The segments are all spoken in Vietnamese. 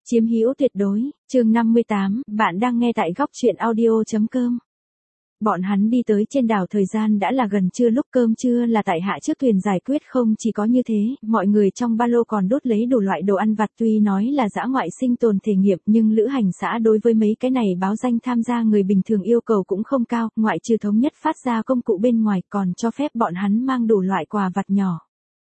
Chiếm hữu tuyệt đối, chương 58, bạn đang nghe tại góc truyện audio.com. Bọn hắn đi tới trên đảo thời gian đã là gần trưa, lúc cơm trưa là tại hạ trước thuyền giải quyết. Không chỉ có như thế, mọi người trong ba lô còn đốt lấy đủ loại đồ ăn vặt. Tuy nói là dã ngoại sinh tồn thể nghiệm nhưng lữ hành xã đối với mấy cái này báo danh tham gia người bình thường yêu cầu cũng không cao, ngoại trừ thống nhất phát ra công cụ bên ngoài còn cho phép bọn hắn mang đủ loại quà vặt nhỏ.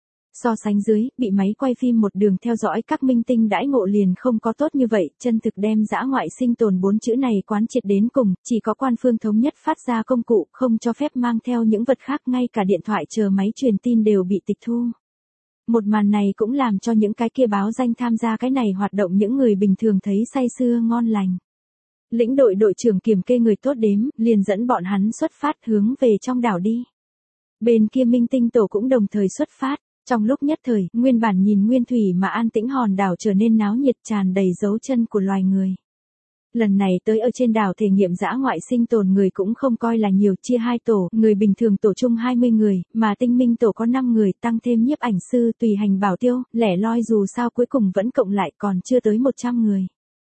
So sánh dưới, bị máy quay phim một đường theo dõi các minh tinh đãi ngộ liền không có tốt như vậy, chân thực đem dã ngoại sinh tồn 4 chữ này quán triệt đến cùng, chỉ có quan phương thống nhất phát ra công cụ, không cho phép mang theo những vật khác, ngay cả điện thoại chờ máy truyền tin đều bị tịch thu. Một màn này cũng làm cho những cái kia báo danh tham gia cái này hoạt động những người bình thường thấy say sưa ngon lành. Lĩnh đội đội trưởng kiểm kê người tốt đếm, liền dẫn bọn hắn xuất phát hướng về trong đảo đi. Bên kia minh tinh tổ cũng đồng thời xuất phát. Trong lúc nhất thời, nguyên bản nhìn nguyên thủy mà an tĩnh hòn đảo trở nên náo nhiệt, tràn đầy dấu chân của loài người. Lần này tới ở trên đảo thể nghiệm dã ngoại sinh tồn người cũng không coi là nhiều, chia 2 tổ, người bình thường tổ chung 20 người, mà tinh minh tổ có 5 người, tăng thêm nhiếp ảnh sư tùy hành bảo tiêu, lẻ loi dù sao cuối cùng vẫn cộng lại còn chưa tới 100 người.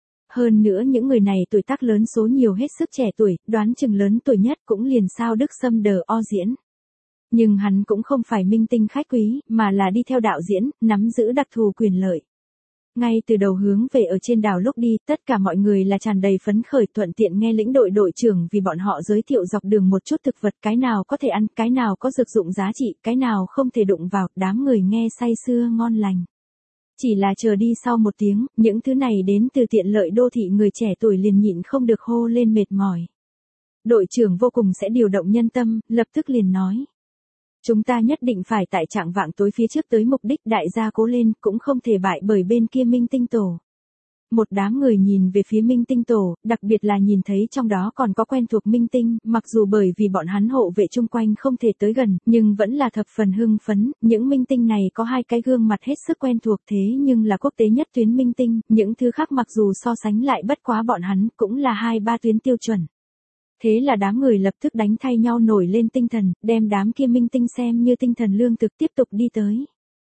Hơn nữa những người này tuổi tác lớn số nhiều hết sức trẻ tuổi, đoán chừng lớn tuổi nhất cũng liền Sao Đức Sâm đờ o diễn. Nhưng hắn cũng không phải minh tinh khách quý, mà là đi theo đạo diễn, nắm giữ đặc thù quyền lợi. Ngay từ đầu hướng về ở trên đảo lúc đi, tất cả mọi người là tràn đầy phấn khởi, thuận tiện nghe lĩnh đội đội trưởng vì bọn họ giới thiệu dọc đường một chút thực vật, cái nào có thể ăn, cái nào có dược dụng giá trị, cái nào không thể đụng vào, đám người nghe say sưa ngon lành. Chỉ là chờ đi sau 1 tiếng, những thứ này đến từ tiện lợi đô thị người trẻ tuổi liền nhịn không được hô lên mệt mỏi. Đội trưởng vô cùng sẽ điều động nhân tâm, lập tức liền nói. Chúng ta nhất định phải tại trạng vạng tối phía trước tới mục đích, đại gia cố lên, cũng không thể bại bởi bên kia minh tinh tổ. Một đám người nhìn về phía minh tinh tổ, đặc biệt là nhìn thấy trong đó còn có quen thuộc minh tinh, mặc dù bởi vì bọn hắn hộ vệ chung quanh không thể tới gần, nhưng vẫn là thập phần hưng phấn. Những minh tinh này có 2 cái gương mặt hết sức quen thuộc, thế nhưng là quốc tế nhất tuyến minh tinh, những thứ khác mặc dù so sánh lại bất quá bọn hắn cũng là 2-3 tuyến tiêu chuẩn. Thế là đám người lập tức đánh thay nhau nổi lên tinh thần, đem đám kia minh tinh xem như tinh thần lương thực tiếp tục đi tới.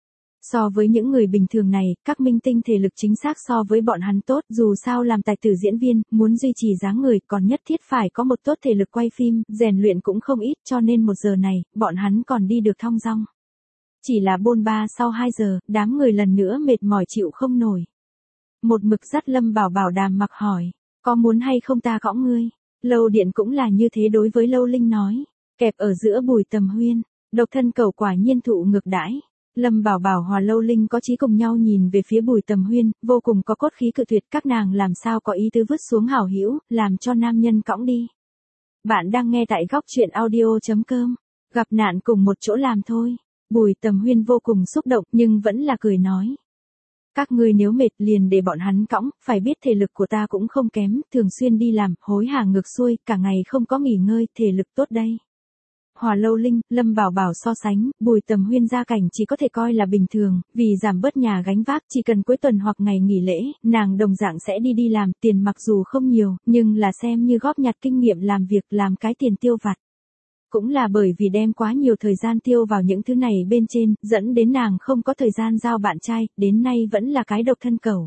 So với những người bình thường này, các minh tinh thể lực chính xác so với bọn hắn tốt, dù sao làm tài tử diễn viên, muốn duy trì dáng người còn nhất thiết phải có một tốt thể lực quay phim, rèn luyện cũng không ít, cho nên 1 giờ này, bọn hắn còn đi được thong dong. Chỉ là bôn ba sau 2 giờ, đám người lần nữa mệt mỏi chịu không nổi. Một mực dắt Lâm Bảo Bảo đàm mặc hỏi, có muốn hay không ta cõng ngươi? Lâu Điện cũng là như thế đối với Lâu Linh nói, kẹp ở giữa Bùi Tầm Huyên, độc thân cẩu quả nhiên thụ ngược đãi. Lâm Bảo Bảo hòa Lâu Linh có chí cùng nhau nhìn về phía Bùi Tầm Huyên, vô cùng có cốt khí cự tuyệt, các nàng làm sao có ý tứ vứt xuống hảo hữu, làm cho nam nhân cõng đi. Bạn đang nghe tại góc truyện audio.com, gặp nạn cùng một chỗ làm thôi. Bùi Tầm Huyên vô cùng xúc động nhưng vẫn là cười nói. Các ngươi nếu mệt liền để bọn hắn cõng, phải biết thể lực của ta cũng không kém, thường xuyên đi làm, hối hả ngược xuôi, cả ngày không có nghỉ ngơi, thể lực tốt đây. Hòa Lâu Linh, Lâm Bảo Bảo so sánh, Bùi Tầm Huyên gia cảnh chỉ có thể coi là bình thường, vì giảm bớt nhà gánh vác, chỉ cần cuối tuần hoặc ngày nghỉ lễ, nàng đồng dạng sẽ đi làm, tiền mặc dù không nhiều, nhưng là xem như góp nhặt kinh nghiệm làm việc, làm cái tiền tiêu vặt. Cũng là bởi vì đem quá nhiều thời gian tiêu vào những thứ này bên trên, dẫn đến nàng không có thời gian giao bạn trai, đến nay vẫn là cái độc thân cẩu.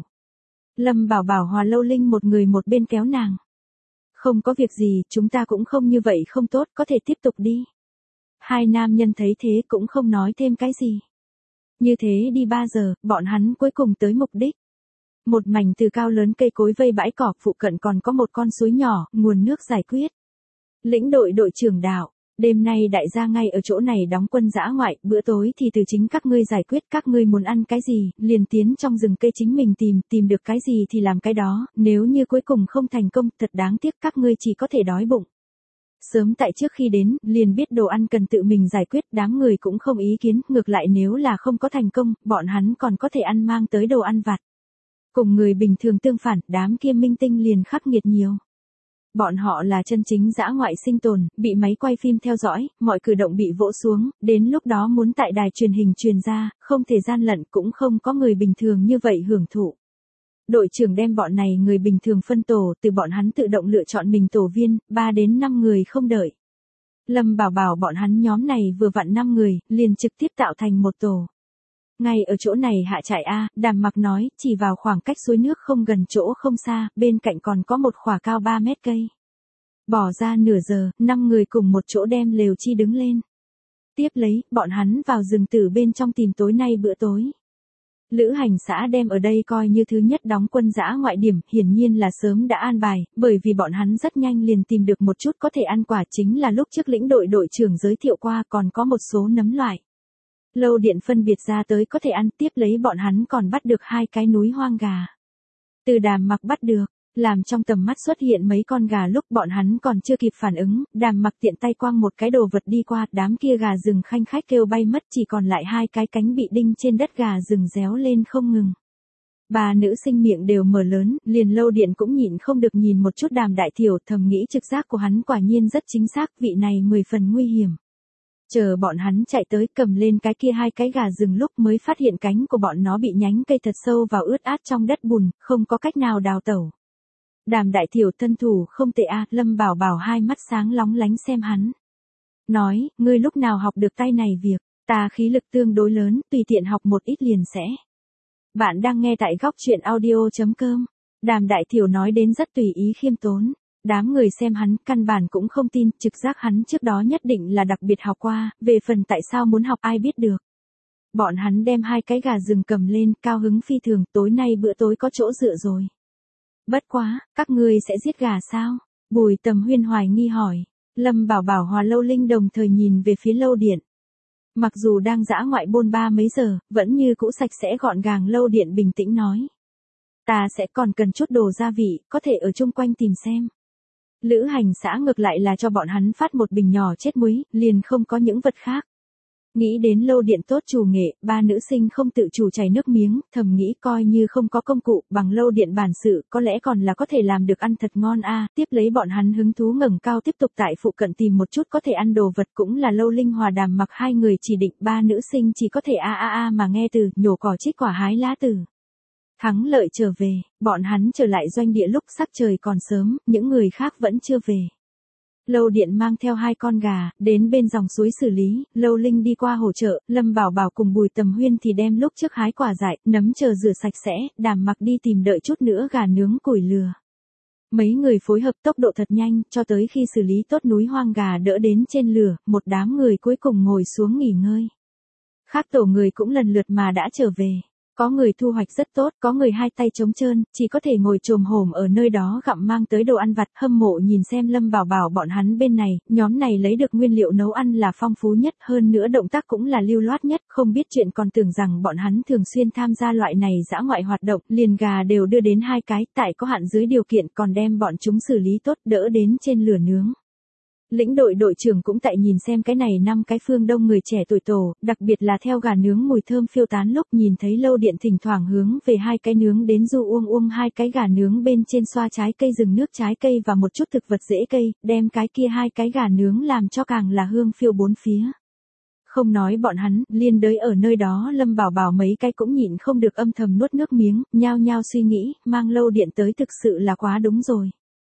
Lâm Bảo Bảo hòa Lâu Linh một người một bên kéo nàng. Không có việc gì, chúng ta cũng không như vậy không tốt, có thể tiếp tục đi. 2 nam nhân thấy thế cũng không nói thêm cái gì. Như thế đi 3 giờ, bọn hắn cuối cùng tới mục đích. Một mảnh từ cao lớn cây cối vây bãi cỏ, phụ cận còn có một con suối nhỏ, nguồn nước giải quyết. Lĩnh đội đội trưởng đạo. Đêm nay đại gia ngay ở chỗ này đóng quân dã ngoại, bữa tối thì từ chính các ngươi giải quyết, các ngươi muốn ăn cái gì, liền tiến trong rừng cây chính mình tìm được cái gì thì làm cái đó, nếu như cuối cùng không thành công, thật đáng tiếc các ngươi chỉ có thể đói bụng. Sớm tại trước khi đến, liền biết đồ ăn cần tự mình giải quyết, đám người cũng không ý kiến, ngược lại nếu là không có thành công, bọn hắn còn có thể ăn mang tới đồ ăn vặt. Cùng người bình thường tương phản, đám kia minh tinh liền khắc nghiệt nhiều. Bọn họ là chân chính dã ngoại sinh tồn, bị máy quay phim theo dõi, mọi cử động bị vỗ xuống, đến lúc đó muốn tại đài truyền hình truyền ra, không thể gian lận, cũng không có người bình thường như vậy hưởng thụ. Đội trưởng đem bọn này người bình thường phân tổ, từ bọn hắn tự động lựa chọn mình tổ viên, 3 đến 5 người không đợi. Lâm Bảo Bảo bọn hắn nhóm này vừa vặn 5 người, liền trực tiếp tạo thành một tổ. Ngay ở chỗ này hạ trại a, Đàm Mặc nói, chỉ vào khoảng cách suối nước không gần chỗ không xa, bên cạnh còn có một khỏa cao 3 mét cây. Bỏ ra nửa giờ, 5 người cùng một chỗ đem lều chi đứng lên. Tiếp lấy, bọn hắn vào rừng tử bên trong tìm tối nay bữa tối. Lữ hành xã đem ở đây coi như thứ nhất đóng quân dã ngoại điểm, hiển nhiên là sớm đã an bài, bởi vì bọn hắn rất nhanh liền tìm được một chút có thể ăn quả, chính là lúc trước lĩnh đội đội trưởng giới thiệu qua, còn có một số nấm loại. Lâu điện phân biệt ra tới có thể ăn, tiếp lấy bọn hắn còn bắt được 2 cái núi hoang gà. Từ Đàm Mặc bắt được, làm trong tầm mắt xuất hiện mấy con gà lúc bọn hắn còn chưa kịp phản ứng, Đàm Mặc tiện tay quăng một cái đồ vật đi qua, đám kia gà rừng khanh khách kêu bay mất, chỉ còn lại 2 cái cánh bị đinh trên đất gà rừng réo lên không ngừng. Bà nữ sinh miệng đều mở lớn, liền Lâu điện cũng nhịn không được nhìn một chút Đàm Đại Thiểu, thầm nghĩ trực giác của hắn quả nhiên rất chính xác, vị này 10 phần nguy hiểm. Chờ bọn hắn chạy tới cầm lên cái kia 2 cái gà rừng lúc mới phát hiện cánh của bọn nó bị nhánh cây thật sâu vào ướt át trong đất bùn, không có cách nào đào tẩu. Đàm Đại Thiểu thân thủ không tệ a, Lâm Bảo Bảo hai mắt sáng lóng lánh xem hắn. Nói, ngươi lúc nào học được tay này việc, ta khí lực tương đối lớn, tùy tiện học một ít liền sẽ. Bạn đang nghe tại góc truyện audio.com. Đàm Đại Thiểu nói đến rất tùy ý khiêm tốn. Đám người xem hắn căn bản cũng không tin, trực giác hắn trước đó nhất định là đặc biệt học qua, về phần tại sao muốn học ai biết được. Bọn hắn đem 2 cái gà rừng cầm lên, cao hứng phi thường, tối nay bữa tối có chỗ dựa rồi. Bất quá, các ngươi sẽ giết gà sao? Bùi Tầm Huyên hoài nghi hỏi. Lâm Bảo Bảo Hòa Lâu Linh đồng thời nhìn về phía Lâu điện. Mặc dù đang dã ngoại bôn ba mấy giờ, vẫn như cũ sạch sẽ gọn gàng. Lâu điện bình tĩnh nói. Ta sẽ còn cần chút đồ gia vị, có thể ở chung quanh tìm xem. Lữ hành xã ngược lại là cho bọn hắn phát một bình nhỏ chết muối, liền không có những vật khác. Nghĩ đến Lâu điện tốt chủ nghệ, ba nữ sinh không tự chủ chảy nước miếng, thầm nghĩ coi như không có công cụ, bằng Lâu điện bản sự, có lẽ còn là có thể làm được ăn thật ngon a. Tiếp lấy bọn hắn hứng thú ngẩng cao tiếp tục tại phụ cận tìm một chút có thể ăn đồ vật, cũng là Lâu Linh Hòa Đàm Mặc 2 người chỉ định, ba nữ sinh chỉ có thể a mà nghe từ, nhổ cỏ trích quả hái lá từ. Thắng lợi trở về, bọn hắn trở lại doanh địa lúc sắc trời còn sớm, những người khác vẫn chưa về. Lâu điện mang theo 2 con gà, đến bên dòng suối xử lý, Lâu Linh đi qua hỗ trợ, Lâm Bảo Bảo cùng Bùi Tầm Huyên thì đem lúc trước hái quả dại, nấm chờ rửa sạch sẽ, Đàm Mặc đi tìm đợi chút nữa gà nướng củi lửa. Mấy người phối hợp tốc độ thật nhanh, cho tới khi xử lý tốt núi hoang gà đỡ đến trên lửa, một đám người cuối cùng ngồi xuống nghỉ ngơi. Khác tổ người cũng lần lượt mà đã trở về. Có người thu hoạch rất tốt, có người 2 tay trống trơn, chỉ có thể ngồi chồm hổm ở nơi đó gặm mang tới đồ ăn vặt, hâm mộ nhìn xem Lâm Bảo Bảo bọn hắn bên này, nhóm này lấy được nguyên liệu nấu ăn là phong phú nhất, hơn nữa động tác cũng là lưu loát nhất, không biết chuyện còn tưởng rằng bọn hắn thường xuyên tham gia loại này dã ngoại hoạt động, liền gà đều đưa đến 2 cái, tại có hạn dưới điều kiện còn đem bọn chúng xử lý tốt đỡ đến trên lửa nướng. Lĩnh đội đội trưởng cũng tại nhìn xem cái này 5 cái phương đông người trẻ tuổi tổ, đặc biệt là theo gà nướng mùi thơm phiêu tán lúc nhìn thấy Lâu điện thỉnh thoảng hướng về 2 cái nướng đến du uông 2 cái gà nướng bên trên xoa trái cây rừng nước trái cây và một chút thực vật rễ cây, đem cái kia 2 cái gà nướng làm cho càng là hương phiêu bốn phía. Không nói bọn hắn, liên đới ở nơi đó Lâm Bảo Bảo mấy cái cũng nhịn không được âm thầm nuốt nước miếng, nhao nhao suy nghĩ, mang Lâu điện tới thực sự là quá đúng rồi.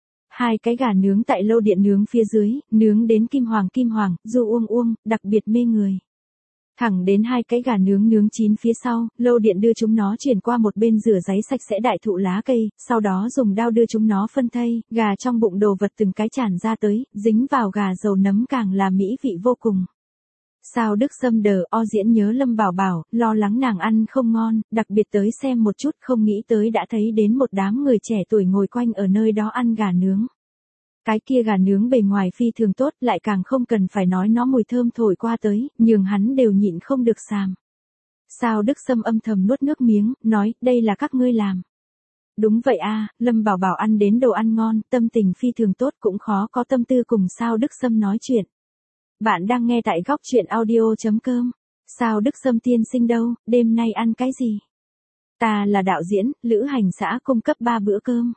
2 cái gà nướng tại Lâu điện nướng phía dưới, nướng đến kim hoàng, du uông, đặc biệt mê người. Thẳng đến 2 cái gà nướng chín phía sau, Lâu điện đưa chúng nó chuyển qua một bên rửa ráy sạch sẽ đại thụ lá cây, sau đó dùng dao đưa chúng nó phân thây, gà trong bụng đồ vật từng cái tràn ra tới, dính vào gà dầu nấm càng là mỹ vị vô cùng. Sao Đức Sâm diễn nhớ Lâm Bảo Bảo, lo lắng nàng ăn không ngon, đặc biệt tới xem một chút, không nghĩ tới đã thấy đến một đám người trẻ tuổi ngồi quanh ở nơi đó ăn gà nướng. Cái kia gà nướng bề ngoài phi thường tốt, lại càng không cần phải nói nó mùi thơm thổi qua tới, nhường hắn đều nhịn không được xàm. Sao Đức Sâm âm thầm nuốt nước miếng, nói, đây là các ngươi làm. Đúng vậy a, Lâm Bảo Bảo ăn đến đồ ăn ngon, tâm tình phi thường tốt, cũng khó có tâm tư cùng Sao Đức Sâm nói chuyện. Bạn đang nghe tại góc truyện audio.com. Sao Đức Sâm tiên sinh đâu, đêm nay ăn cái gì? Ta là đạo diễn, Lữ hành xã cung cấp 3 bữa cơm.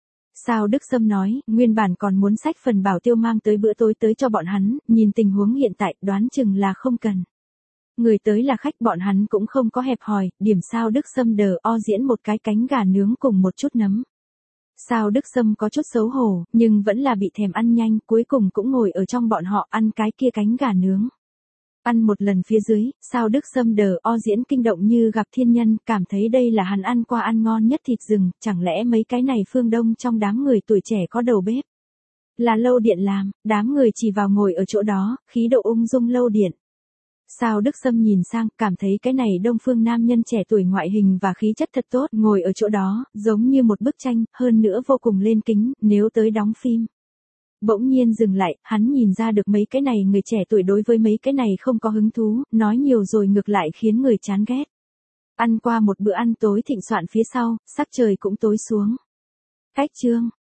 Sao Đức Sâm nói, nguyên bản còn muốn xách phần bảo tiêu mang tới bữa tối tới cho bọn hắn, nhìn tình huống hiện tại, đoán chừng là không cần. Người tới là khách, bọn hắn cũng không có hẹp hòi, điểm Sao Đức Sâm diễn một cái cánh gà nướng cùng một chút nấm. Sao Đức Sâm có chút xấu hổ, nhưng vẫn là bị thèm ăn nhanh, cuối cùng cũng ngồi ở trong bọn họ ăn cái kia cánh gà nướng. Ăn một lần phía dưới, sao Đức Sâm đờ o diễn kinh động như gặp thiên nhân, cảm thấy đây là hắn ăn qua ăn ngon nhất thịt rừng, chẳng lẽ mấy cái này phương đông trong đám người tuổi trẻ có đầu bếp. Là Lâu Điện làm, đám người chỉ vào ngồi ở chỗ đó, khí độ ung dung Lâu Điện. Sao Đức Sâm nhìn sang, cảm thấy cái này đông phương nam nhân trẻ tuổi ngoại hình và khí chất thật tốt, ngồi ở chỗ đó, giống như một bức tranh, hơn nữa vô cùng lên kính, nếu tới đóng phim. Bỗng nhiên dừng lại, hắn nhìn ra được mấy cái này người trẻ tuổi đối với mấy cái này không có hứng thú, nói nhiều rồi ngược lại khiến người chán ghét. Ăn qua một bữa ăn tối thịnh soạn phía sau, sắc trời cũng tối xuống. Cách chương